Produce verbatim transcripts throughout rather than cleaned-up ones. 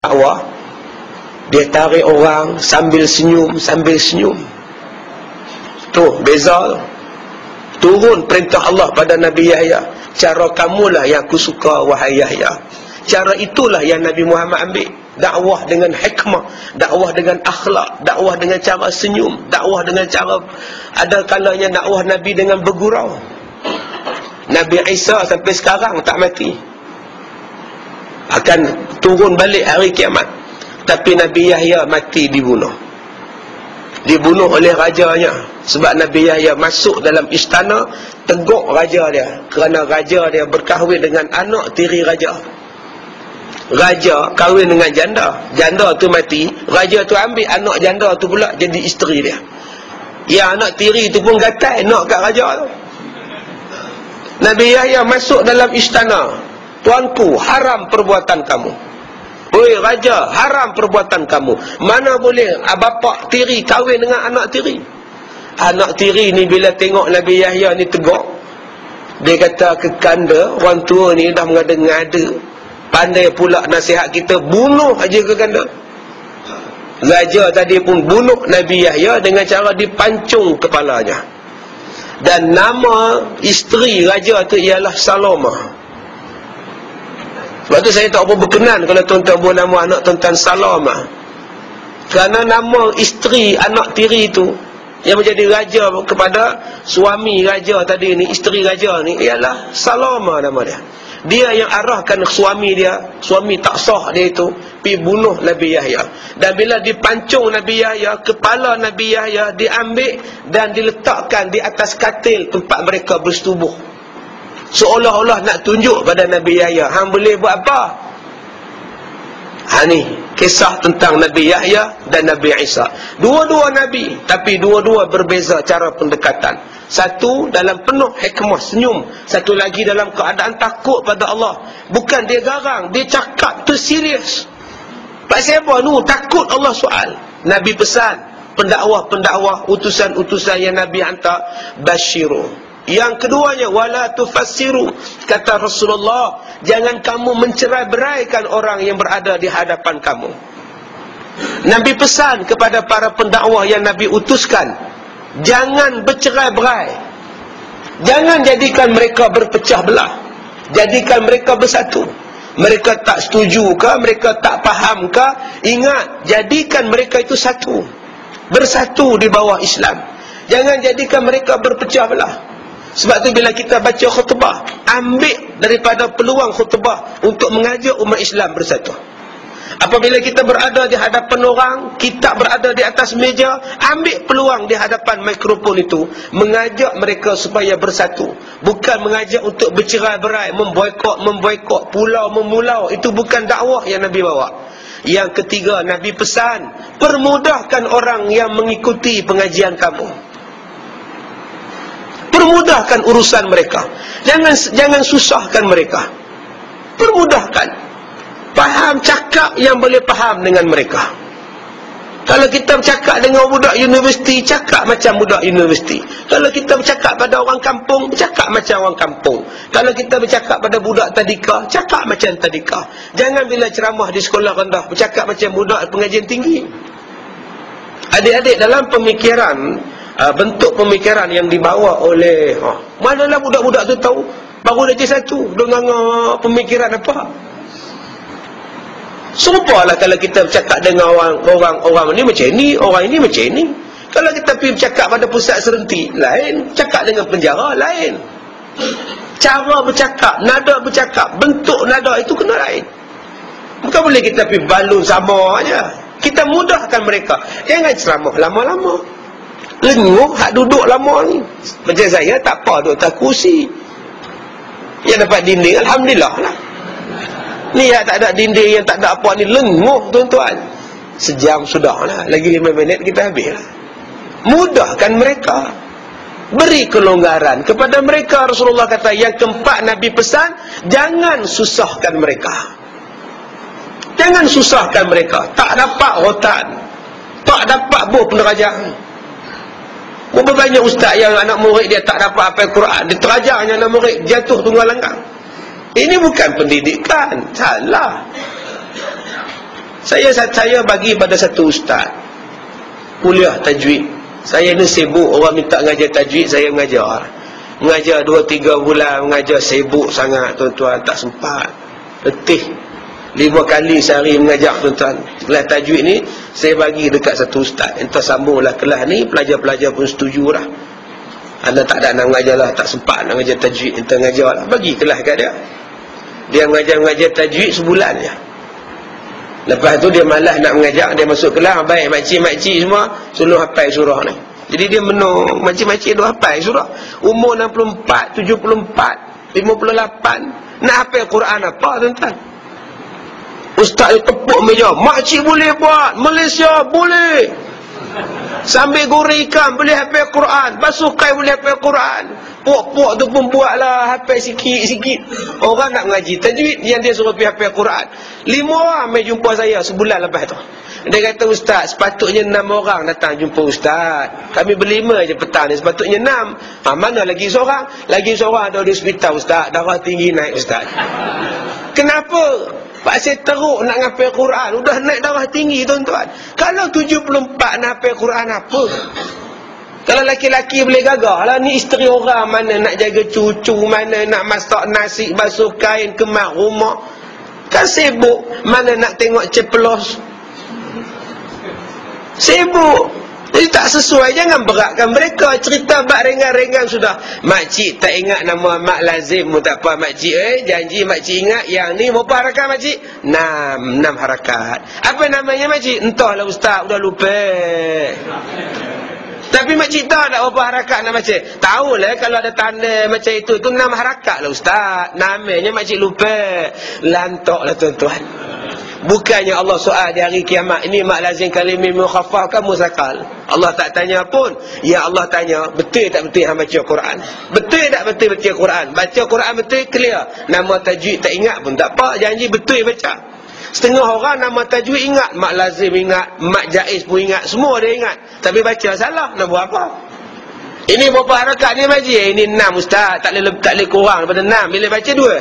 dakwah, dia tarik orang sambil senyum, sambil senyum. Tu beza. Turun perintah Allah pada Nabi Yahya, cara kamulah yang aku suka wahai Yahya. Cara itulah yang Nabi Muhammad ambil. Dakwah dengan hikmah, dakwah dengan akhlak, dakwah dengan cara senyum, dakwah dengan cara, ada kalanya dakwah Nabi dengan bergurau. Nabi Isa sampai sekarang tak mati, akan turun balik hari kiamat. Tapi Nabi Yahya mati, dibunuh. Dibunuh oleh rajanya. Sebab Nabi Yahya masuk dalam istana, teguk raja dia, kerana raja dia berkahwin dengan anak tiri raja. Raja kahwin dengan janda, janda tu mati, raja tu ambil anak janda tu pula jadi isteri dia. Yang anak tiri tu pun gatai nak kat raja tu. Nabi Yahya masuk dalam istana, tuanku, haram perbuatan kamu. Oi raja, haram perbuatan kamu. Mana boleh bapa tiri kahwin dengan anak tiri? Anak tiri ni bila tengok Nabi Yahya ni tegak, dia kata ke kanda, orang tua ni dah mengada-ngada, pandai pula nasihat kita, bunuh aja ke kanda. Raja tadi pun bunuh Nabi Yahya dengan cara dipancung kepalanya. Dan nama isteri raja tu ialah Salomah. Sebab tu saya tak apa berkenan kalau tuan-tuan buat nama anak tuan-tuan Salomah. Kerana nama isteri anak tiri tu yang menjadi raja kepada suami raja tadi ni, isteri raja ni, ialah Salomah nama dia. Dia yang arahkan suami dia, suami tak sah dia itu, pergi bunuh Nabi Yahya. Dan bila dipancung Nabi Yahya, kepala Nabi Yahya diambil dan diletakkan di atas katil tempat mereka bersetubuh. Seolah-olah nak tunjuk pada Nabi Yahya, hang boleh buat apa? Ha ni kisah tentang Nabi Yahya dan Nabi Isa. Dua-dua Nabi, tapi dua-dua berbeza cara pendekatan. Satu dalam penuh hikmah, senyum. Satu lagi dalam keadaan takut pada Allah. Bukan dia garang, dia cakap tu serius. Pasal apa nu? Takut Allah soal. Nabi pesan, pendakwah-pendakwah, utusan-utusan yang Nabi hantar, basyiru. Yang keduanya, wala tufassiru. Kata Rasulullah, jangan kamu mencerai-beraikan orang yang berada di hadapan kamu. Nabi pesan kepada para pendakwah yang Nabi utuskan, jangan bercerai-berai. Jangan jadikan mereka berpecah belah. Jadikan mereka bersatu. Mereka tak setuju ke, mereka tak faham ke, ingat, jadikan mereka itu satu. Bersatu di bawah Islam. Jangan jadikan mereka berpecah belah. Sebab tu bila kita baca khutbah, ambil daripada peluang khutbah untuk mengajak umat Islam bersatu. Apabila kita berada di hadapan orang, kita berada di atas meja, ambil peluang di hadapan mikrofon itu, mengajak mereka supaya bersatu. Bukan mengajak untuk bercerai-berai, memboikot, memboikot, pulau, memulau. Itu bukan dakwah yang Nabi bawa. Yang ketiga, Nabi pesan, permudahkan orang yang mengikuti pengajian kamu. Permudahkan urusan mereka. Jangan jangan susahkan mereka. Permudahkan. Faham, cakap yang boleh faham dengan mereka. Kalau kita bercakap dengan budak universiti, cakap macam budak universiti. Kalau kita bercakap pada orang kampung, bercakap macam orang kampung. Kalau kita bercakap pada budak tadika, cakap macam tadika. Jangan bila ceramah di sekolah rendah, bercakap macam budak pengajian tinggi. Adik-adik, dalam pemikiran, bentuk pemikiran yang dibawa oleh, oh, manalah budak-budak tu tahu, baru darjah satu, dengan uh, pemikiran apa? Serupalah kalau kita bercakap dengan orang orang orang ni macam ni, orang ini macam ni. Kalau kita pergi bercakap pada pusat serenti, lain. Cakap dengan penjara, lain. Cara bercakap, nada bercakap, bentuk nada itu kena lain. Bukan boleh kita pergi balun sama aja. Kita mudahkan mereka. Jangan ceramah lama-lama. Lenguh hak duduk lama ni. Macam saya tak apa duduk atas kursi. Yang dapat dinding, alhamdulillah lah. Ni yang tak ada dinding, yang tak ada apa ni, lenguh tuan-tuan. Sejam sudah lah, lagi lima minit kita habis lah. Mudahkan mereka, beri kelonggaran kepada mereka. Rasulullah kata, yang keempat Nabi pesan, jangan susahkan mereka. Jangan susahkan mereka. Tak dapat rotan, tak dapat buah penerajang. Berapa banyak ustaz yang anak murid dia tak dapat hafal Quran, dia terajangnya anak murid jatuh tunggal langgang. Ini bukan pendidikan, salah. Saya saya bagi pada satu ustaz kuliah tajwid. Saya ni sibuk, orang minta mengajar tajwid, saya mengajar. Mengajar dua tiga bulan, mengajar sibuk sangat tuan-tuan, tak sempat. Letih. Lima kali sehari mengajar tuan-tuan. Kelas tajwid ni saya bagi dekat satu ustaz. Entah sambunglah kelas ni, pelajar-pelajar pun setuju lah. Anda tak ada nak mengajar lah, tak sempat nak mengajar tajwid, entah mengajar lah. Bagi kelas kat dia. Dia mengajar-mengajar tajwid sebulan je. Lepas tu dia malas nak mengajar, dia masuk kelas, baik makcik-makcik semua suruh hafal surah ni. Jadi dia menung, makcik-makcik dia hafal surah. Umur enam puluh empat, tujuh puluh empat, lima puluh lapan, nak hafal Quran apa tuan-tuan? Ustaz dia tepuk meja, makcik boleh buat, Malaysia boleh. Sambil goreng ikan boleh hafal Quran, basuh kain boleh hafal Quran. Puak-puak tu pun buatlah hafal sikit-sikit. Orang nak mengaji tajwid, yang dia suruh pergi hafal Quran. Lima orang mai jumpa saya sebulan lepas tu. Dia kata, ustaz, sepatutnya enam orang datang jumpa ustaz. Kami berlima je petang ni, sepatutnya enam. Ha, mana lagi seorang? Lagi seorang ada di hospital ustaz, darah tinggi naik ustaz. Kenapa? Pak saya teruk nak hafal Quran, udah naik darah tinggi tuan-tuan. Kalau tujuh puluh empat nak hafal Quran apa? Kalau laki-laki boleh gagah lah, ni isteri orang, mana nak jaga cucu, mana nak masak nasi, basuh kain, kemas rumah. Kan sibuk, mana nak tengok ceplos. Sibuk. Jadi tak sesuai, jangan beratkan mereka. Cerita bak ringan-ringan sudah. Makcik tak ingat nama mak lazim pun tak apa makcik. Eh, janji makcik ingat yang ni berapa harakat makcik? Enam, enam harakat. Apa namanya makcik? Entahlah ustaz, udah lupa. Tapi makcik tahu tak berapa harakat nak baca? Tahulah kalau ada tanda macam itu, itu enam harakat lah ustaz. Namanya makcik lupa. Lantaklah tuan-tuan. Bukannya Allah soal di hari kiamat, ini mak lazim kalimah mukhaffaf kan musakal. Allah tak tanya pun. Ya Allah tanya, betul tak betul hang baca Quran? Betul tak betul baca Quran? Baca Quran betul clear. Nama tajwid tak ingat pun tak apa, janji betul baca. Setengah orang nama tajwid ingat, mak lazim ingat, mak jaiz pun ingat, semua dia ingat. Tapi baca salah, nak buat apa? Ini berapa harakat ni baca? Ini enam ustaz, tak boleh tak boleh kurang daripada enam. Bila baca dua.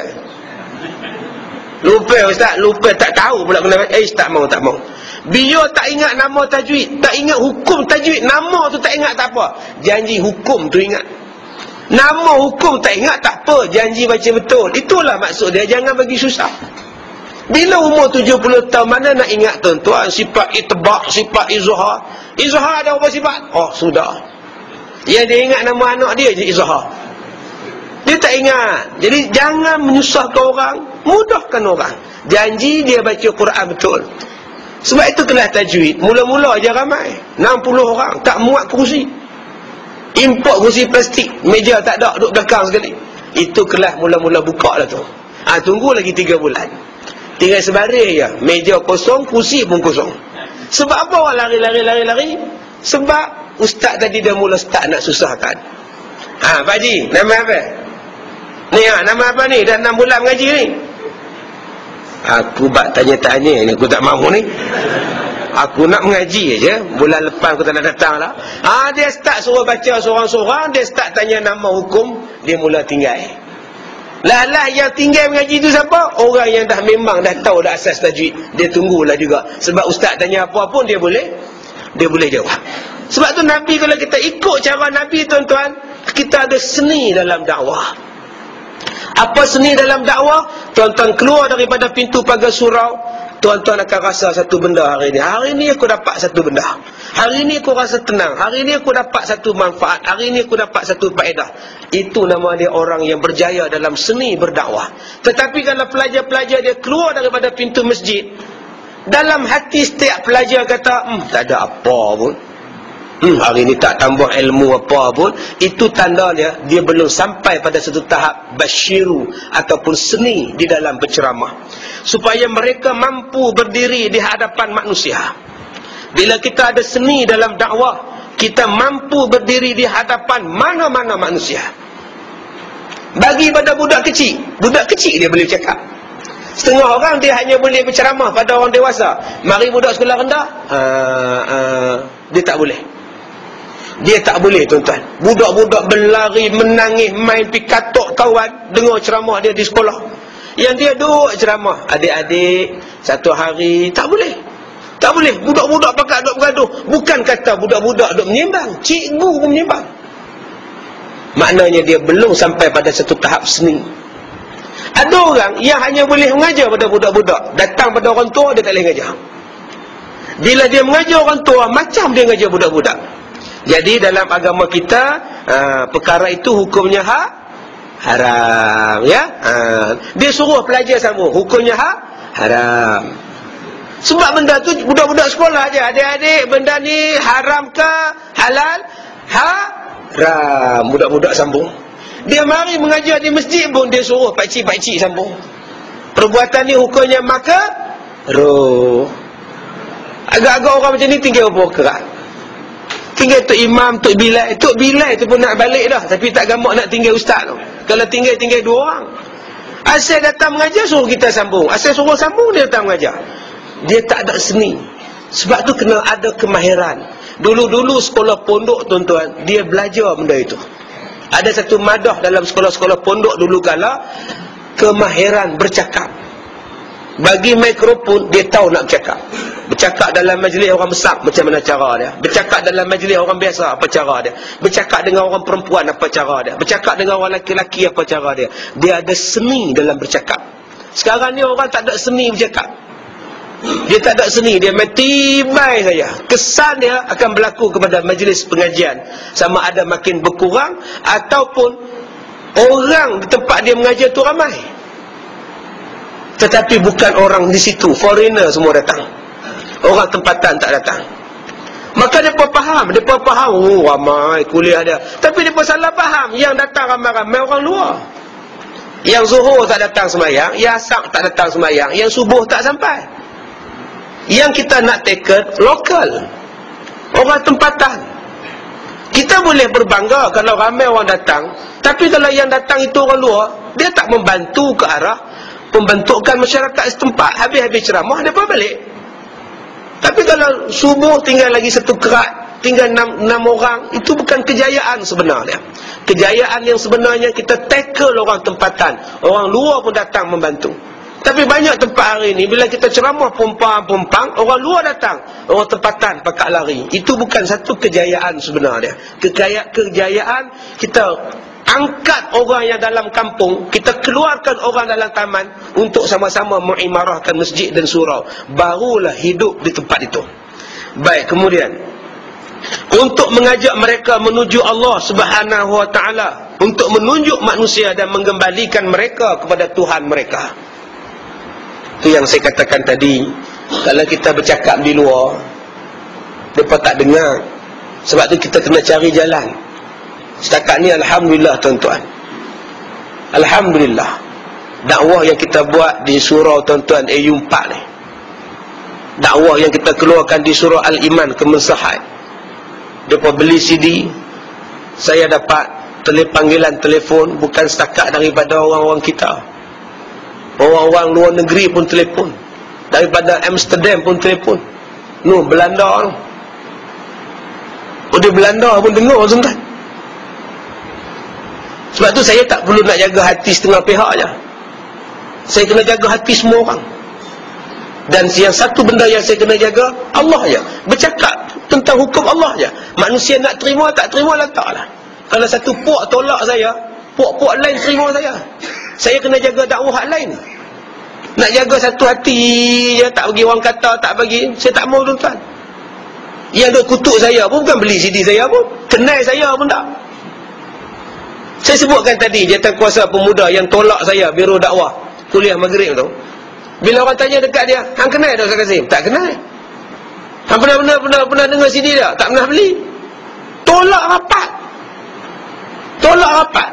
Lupa ustaz, lupa, tak tahu pula kena baca. Eh, tak mau, tak mau. Biar tak ingat nama tajwid, tak ingat hukum tajwid, nama tu tak ingat tak apa. Janji hukum tu ingat. Nama hukum tak ingat tak apa, janji baca betul. Itulah maksud dia, jangan bagi susah. Bila umur tujuh puluh tahun, mana nak ingat tuan-tuan sifat itbaq, sifat izhar. Izhar ada apa sifat? Oh, sudah. Yang dia ingat nama anak dia je izhar. Dia tak ingat. Jadi jangan menyusahkan orang, mudahkan orang. Janji dia baca Quran betul. Sebab itu kelas tajwid mula-mula aja ramai, enam puluh orang, tak muat kerusi. Import kerusi plastik, meja tak ada, duduk belakang sekali. Itu kelas mula-mula buka lah tu. Ha, tunggu lagi tiga bulan. Tinggal sebaris je, meja kosong, kerusi pun kosong. Sebab apa orang lari-lari-lari-lari? Sebab ustaz tadi dah mula start nak susahkan. Ha, Pak Haji, nama apa? Ni ha, nama apa ni? Dah enam bulan mengaji ni. Aku bak tanya-tanya ni, aku tak mahu ni. Aku nak mengaji aja. Bulan lepas aku tak nak datang lah. Ha, dia start suruh baca seorang-seorang, dia start tanya nama hukum, dia mula tinggal. Lah lah yang tinggal mengaji tu siapa? Orang yang dah memang dah tahu dah asas tajwid. Dia tunggulah juga. Sebab ustaz tanya apa pun dia boleh, dia boleh jawab. Sebab tu Nabi, kalau kita ikut cara Nabi tuan-tuan, kita ada seni dalam dakwah. Apa seni dalam dakwah? Tuan-tuan keluar daripada pintu pagar surau, tuan-tuan akan rasa satu benda hari ini. Hari ini aku dapat satu benda. Hari ini aku rasa tenang. Hari ini aku dapat satu manfaat. Hari ini aku dapat satu faedah. Itu nama dia orang yang berjaya dalam seni berdakwah. Tetapi kalau pelajar-pelajar dia keluar daripada pintu masjid, dalam hati setiap pelajar kata, hmm, tak ada apa pun. Hmm, hari ini tak tambah ilmu apa pun. Itu tanda dia, dia belum sampai pada satu tahap basyiru ataupun seni di dalam berceramah. Supaya mereka mampu berdiri di hadapan manusia. Bila kita ada seni dalam dakwah, kita mampu berdiri di hadapan mana-mana manusia. Bagi pada budak kecil, budak kecil dia boleh cakap. Setengah orang dia hanya boleh berceramah pada orang dewasa. Mari budak sekolah rendah, uh, uh, dia tak boleh. Dia tak boleh tuan-tuan. Budak-budak berlari, menangis, main pi katok kawan, dengar ceramah dia di sekolah. Yang dia duduk ceramah, adik-adik, satu hari, tak boleh. Tak boleh. Budak-budak pakat duk bergaduh. Bukan kata budak-budak duk menyembang. Cikgu pun menyembang. Maknanya dia belum sampai pada satu tahap seni. Ada orang yang hanya boleh mengajar pada budak-budak. Datang pada orang tua, dia tak boleh mengajar. Bila dia mengajar orang tua, macam dia mengajar budak-budak. Jadi dalam agama kita, aa, perkara itu hukumnya hak haram, ya. Aa, dia suruh pelajar sambung, hukumnya hak haram. Sebab benda tu budak-budak sekolah je. Adik-adik, benda ni haram ke halal? Haram. Budak-budak sambung. Dia mari mengajar di masjid pun dia suruh pakcik-pakcik sambung. Perbuatan ni hukumnya makruh. Agak-agak orang macam ni tinggal apa kerak. Tinggal Tok Imam, Tok Bilal. Tok Bilal tu pun nak balik dah, tapi tak gamak nak tinggal ustaz tu. Kalau tinggal, tinggal dua orang. Asal datang mengajar suruh kita sambung. Asal suruh sambung dia datang mengajar. Dia tak ada seni. Sebab tu kena ada kemahiran. Dulu-dulu sekolah pondok, tuan-tuan, dia belajar benda itu. Ada satu madah dalam sekolah-sekolah pondok dulu kala, kemahiran bercakap. Bagi mikrofon, dia tahu nak bercakap. Bercakap dalam majlis orang besar, macam mana cara dia. Bercakap dalam majlis orang biasa, apa cara dia. Bercakap dengan orang perempuan, apa cara dia. Bercakap dengan orang lelaki-lelaki, apa cara dia. Dia ada seni dalam bercakap. Sekarang ni orang tak ada seni bercakap. Dia tak ada seni, dia metibai saja. Kesan dia akan berlaku kepada majlis pengajian, sama ada makin berkurang ataupun orang di tempat dia mengajar tu ramai, tetapi bukan orang di situ, foreigner semua datang, orang tempatan tak datang. Maka mereka faham, mereka faham, oh ramai kuliah dia, tapi mereka salah faham. Yang datang ramai-ramai orang luar. Yang zuhur tak datang semayang, yang asar tak datang semayang, yang subuh tak sampai. Yang kita nak taken lokal, orang tempatan. Kita boleh berbangga kalau ramai orang datang, tapi kalau yang datang itu orang luar, dia tak membantu ke arah pembentukan masyarakat setempat. Habis-habis ceramah, dia pun balik. Tapi kalau subuh tinggal lagi satu kerat, tinggal enam, enam orang, itu bukan kejayaan sebenarnya. Kejayaan yang sebenarnya kita tackle orang tempatan. Orang luar pun datang membantu. Tapi banyak tempat hari ni, bila kita ceramah pumpang-pumpang, orang luar datang, orang tempatan pakak lari. Itu bukan satu kejayaan sebenarnya. Kejayaan, kejayaan kita angkat orang yang dalam kampung, kita keluarkan orang dalam taman untuk sama-sama mengimarahkan masjid dan surau. Barulah hidup di tempat itu. Baik, kemudian untuk mengajak mereka menuju Allah Subhanahu Wa Taala, untuk menunjuk manusia dan mengembalikan mereka kepada Tuhan mereka. Itu yang saya katakan tadi. Kalau kita bercakap di luar, mereka tak dengar. Sebab tu kita kena cari jalan. Setakat ni alhamdulillah tuan-tuan, alhamdulillah, dakwah yang kita buat di surau tuan-tuan A U empat ni, dakwah yang kita keluarkan di surau Al-Iman Kemensahat, mereka beli C D, saya dapat tele panggilan telefon bukan setakat daripada orang-orang kita, orang-orang luar negeri pun telefon, daripada Amsterdam pun telefon. No, Belanda tu, oh di Belanda pun dengar tuan-tuan. Sebab tu saya tak perlu nak jaga hati setengah pihak je. Saya kena jaga hati semua orang. Dan yang satu benda yang saya kena jaga, Allah je. Bercakap tentang hukum Allah je. Manusia nak terima tak terima letaklah. Kalau satu puak tolak saya, puak-puak lain terima saya. Saya kena jaga dakwah lain. Nak jaga satu hati je, tak bagi orang kata, tak bagi, saya tak mau tuan-tuan. Yang duk kutuk saya pun bukan beli C D saya pun, kenal saya pun tak. Saya sebutkan tadi Jawatankuasa Pemuda yang tolak saya biro dakwah kuliah Maghrib tu. Bila orang tanya dekat dia, hang kenal tak Ustaz Kazim? Tak kenal. Hang pernah pernah pernah, pernah dengar C D tak? Tak pernah beli. Tolak rapat. Tolak rapat.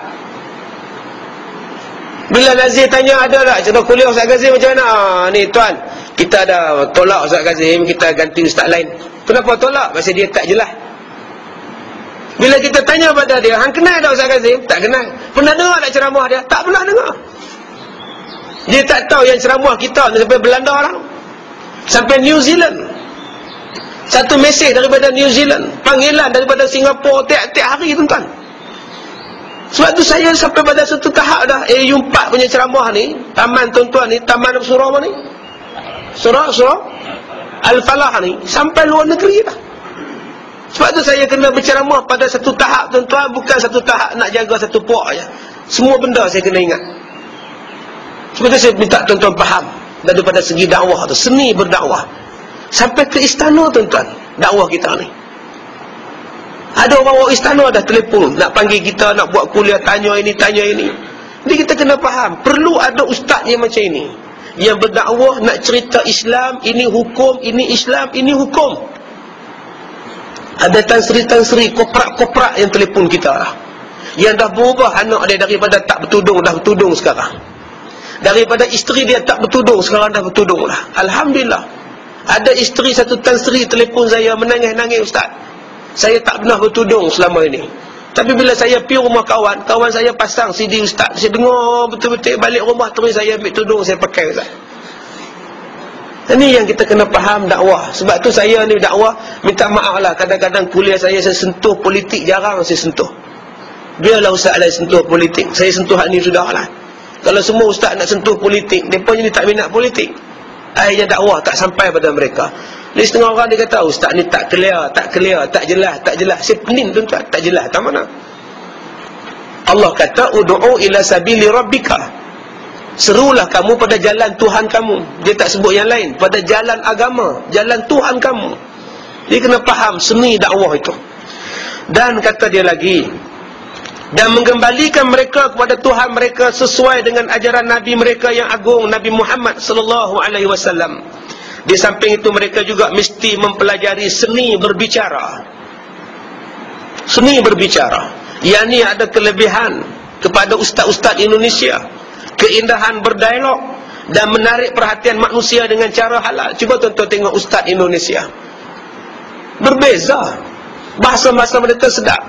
Bila Nazir tanya ada tak cara kuliah Ustaz Kazim macam mana? Ah, ni tuan, kita ada tolak Ustaz Kazim, kita ganti ustaz lain. Kenapa tolak? Pasal dia tak jelas. Bila kita tanya pada dia, hang kenal tak Ustaz Kazim? Tak kenal. Pernah dengar tak ceramah dia? Tak pernah dengar. Dia tak tahu yang ceramah kita ni sampai Belanda lah, sampai New Zealand. Satu mesej daripada New Zealand, panggilan daripada Singapura tiap-tiap hari tuan-tuan. Sebab tu saya sampai pada satu tahap dah, A U empat punya ceramah ni, taman tuan-tuan ni, taman surau mana ni? Surau, surau? Al-Falah ni sampai luar negeri dah. Sebab tu saya kena berceramah pada satu tahap, tuan-tuan, bukan satu tahap nak jaga satu puak aja. Semua benda saya kena ingat. Sebab tu saya minta tuan-tuan faham daripada segi dakwah tu, seni berdakwah. Sampai ke istana, tuan-tuan, dakwah kita ni. Ada orang-orang istana dah telefon nak panggil kita, nak buat kuliah, tanya ini, tanya ini. Jadi kita kena faham, perlu ada ustaz yang macam ini, yang berdakwah nak cerita Islam, ini hukum, ini Islam, ini hukum. Ada tansri-tansri, koprak-koprak yang telefon kita lah, yang dah berubah anak dia daripada tak bertudung, dah bertudung sekarang. Daripada isteri dia tak bertudung, sekarang dah bertudung lah. Alhamdulillah. Ada isteri satu tansri telefon saya, menangis-nangis, ustaz, saya tak pernah bertudung selama ini. Tapi bila saya pergi rumah kawan, kawan saya pasang C D ustaz, saya dengar betul-betul, balik rumah terus saya ambil tudung, saya pakai, ustaz. Ini yang kita kena faham dakwah. Sebab tu saya ni dakwah, minta maaf lah, kadang-kadang kuliah saya, saya sentuh politik, jarang saya sentuh. Biarlah ustaz lain sentuh politik, saya sentuh hak ni sudah lah. Kalau semua ustaz nak sentuh politik, mereka ni tak minat politik, akhirnya dakwah tak sampai pada mereka. Ni setengah orang dia kata, ustaz ni tak clear, tak clear, tak jelas, tak jelas. Saya pening, tuan-tuan, tak jelas tak mana. Allah kata, ud'u ila sabili rabbika, serulah kamu pada jalan Tuhan kamu. Dia tak sebut yang lain, pada jalan agama, jalan Tuhan kamu. Dia kena faham seni dakwah itu. Dan kata dia lagi, dan mengembalikan mereka kepada Tuhan mereka sesuai dengan ajaran Nabi mereka yang agung, Nabi Muhammad sallallahu alaihi wasallam. Di samping itu mereka juga mesti mempelajari seni berbicara. Seni berbicara, yakni ada kelebihan kepada ustaz-ustaz Indonesia, keindahan berdialog dan menarik perhatian manusia dengan cara halal. Cuba tuan-tuan tengok ustaz Indonesia, berbeza, bahasa-bahasa mereka sedap.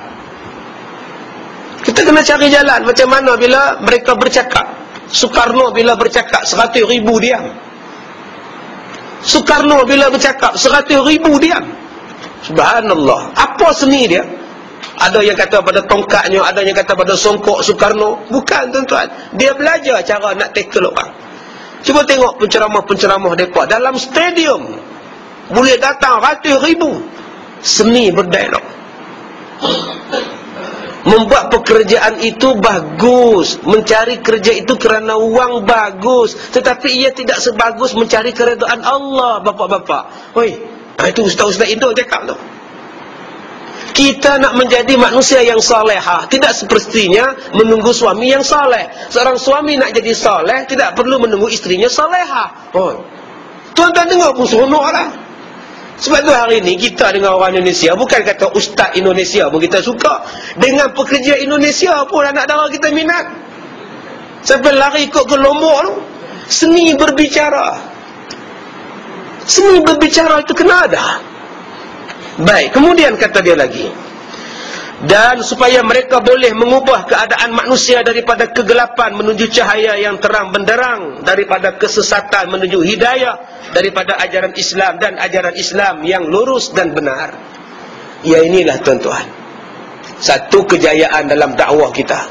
Kita kena cari jalan macam mana bila mereka bercakap. Soekarno bila bercakap seratus ribu diam. Soekarno bila bercakap seratus ribu diam. Subhanallah. Apa seni dia? Ada yang kata pada tongkatnya, ada yang kata pada songkok Soekarno. Bukan, tuan-tuan. Dia belajar cara nak tackle orang. Cuba tengok penceramah-penceramah mereka dalam stadium, boleh datang ratus ribu. Seni berdialog. Membuat pekerjaan itu bagus, mencari kerja itu kerana wang bagus, tetapi ia tidak sebagus mencari keredaan Allah, bapak-bapak. Oi, itu ustaz-ustaz Indo cakap tu. Kita nak menjadi manusia yang salehah, tidak sepertinya menunggu suami yang saleh. Seorang suami nak jadi saleh, tidak perlu menunggu isterinya salehah. Oh, tuan-tuan dengar pun seronok lah. Sebab tu hari ni kita dengan orang Indonesia, bukan kata ustaz Indonesia pun kita suka, dengan pekerja Indonesia pun anak dara kita minat. Sampai lari ikut ke Lombok tu. Seni berbicara, seni berbicara itu kena ada. Baik, kemudian kata dia lagi, dan supaya mereka boleh mengubah keadaan manusia daripada kegelapan menuju cahaya yang terang benderang, daripada kesesatan menuju hidayah, daripada ajaran Islam dan ajaran Islam yang lurus dan benar. Ya, inilah tuan-tuan, satu kejayaan dalam dakwah kita.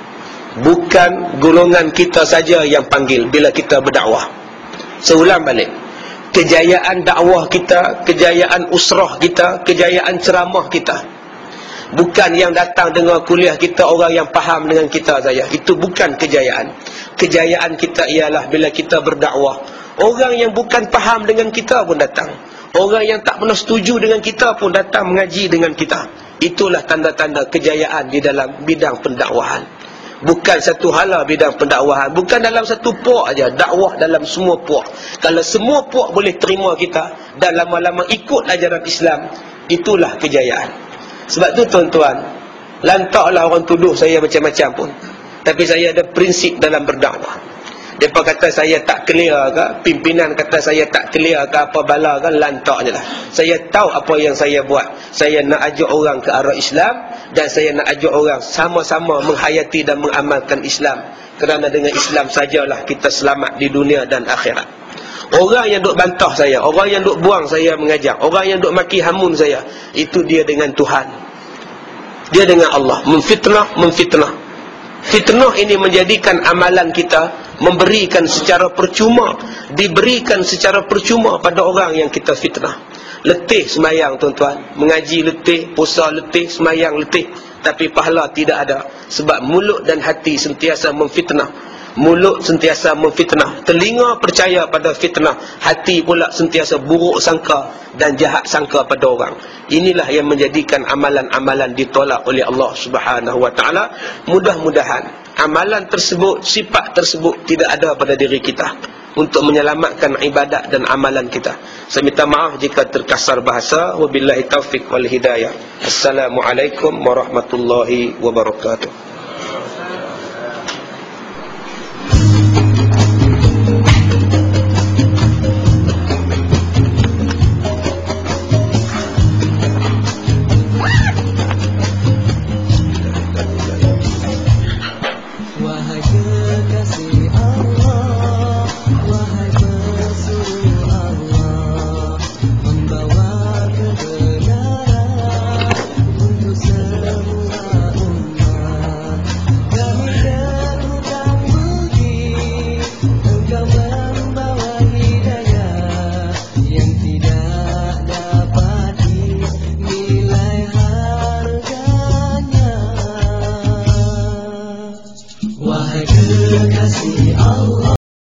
Bukan golongan kita saja yang panggil bila kita berdakwah. Seulang balik, kejayaan dakwah kita, kejayaan usrah kita, kejayaan ceramah kita, bukan yang datang dengar kuliah kita orang yang faham dengan kita saja. Itu bukan kejayaan. Kejayaan kita ialah bila kita berdakwah, orang yang bukan faham dengan kita pun datang, orang yang tak pernah setuju dengan kita pun datang mengaji dengan kita. Itulah tanda-tanda kejayaan di dalam bidang pendakwahan. Bukan satu hala bidang pendakwahan, bukan dalam satu puak aja, dakwah dalam semua puak. Kalau semua puak boleh terima kita dan lama-lama ikut ajaran Islam, itulah kejayaan. Sebab tu tuan-tuan, lantaklah orang tuduh saya macam-macam pun, tapi saya ada prinsip dalam berdakwah. Mereka kata saya tak clear ke, pimpinan kata saya tak clear ke, apa bala ke, lantaknya lah. Saya tahu apa yang saya buat. Saya nak ajak orang ke arah Islam, dan saya nak ajak orang sama-sama menghayati dan mengamalkan Islam. Kerana dengan Islam sajalah kita selamat di dunia dan akhirat. Orang yang duk bantah saya, orang yang duk buang saya mengajar, orang yang duk maki hamun saya, itu dia dengan Tuhan, dia dengan Allah. Memfitnah, memfitnah. Fitnah ini menjadikan amalan kita memberikan secara percuma, diberikan secara percuma pada orang yang kita fitnah. Letih semayang tuan-tuan, mengaji letih, puasa letih, semayang letih, tapi pahala tidak ada, sebab mulut dan hati sentiasa memfitnah. Mulut sentiasa memfitnah, telinga percaya pada fitnah, hati pula sentiasa buruk sangka dan jahat sangka pada orang. Inilah yang menjadikan amalan-amalan ditolak oleh Allah Subhanahu wa taala. Mudah-mudahan amalan tersebut, sifat tersebut tidak ada pada diri kita, untuk menyelamatkan ibadat dan amalan kita. Saya minta maaf jika terkasar bahasa. Wabillahi taufiq wal hidayah. Assalamualaikum warahmatullahi wabarakatuh.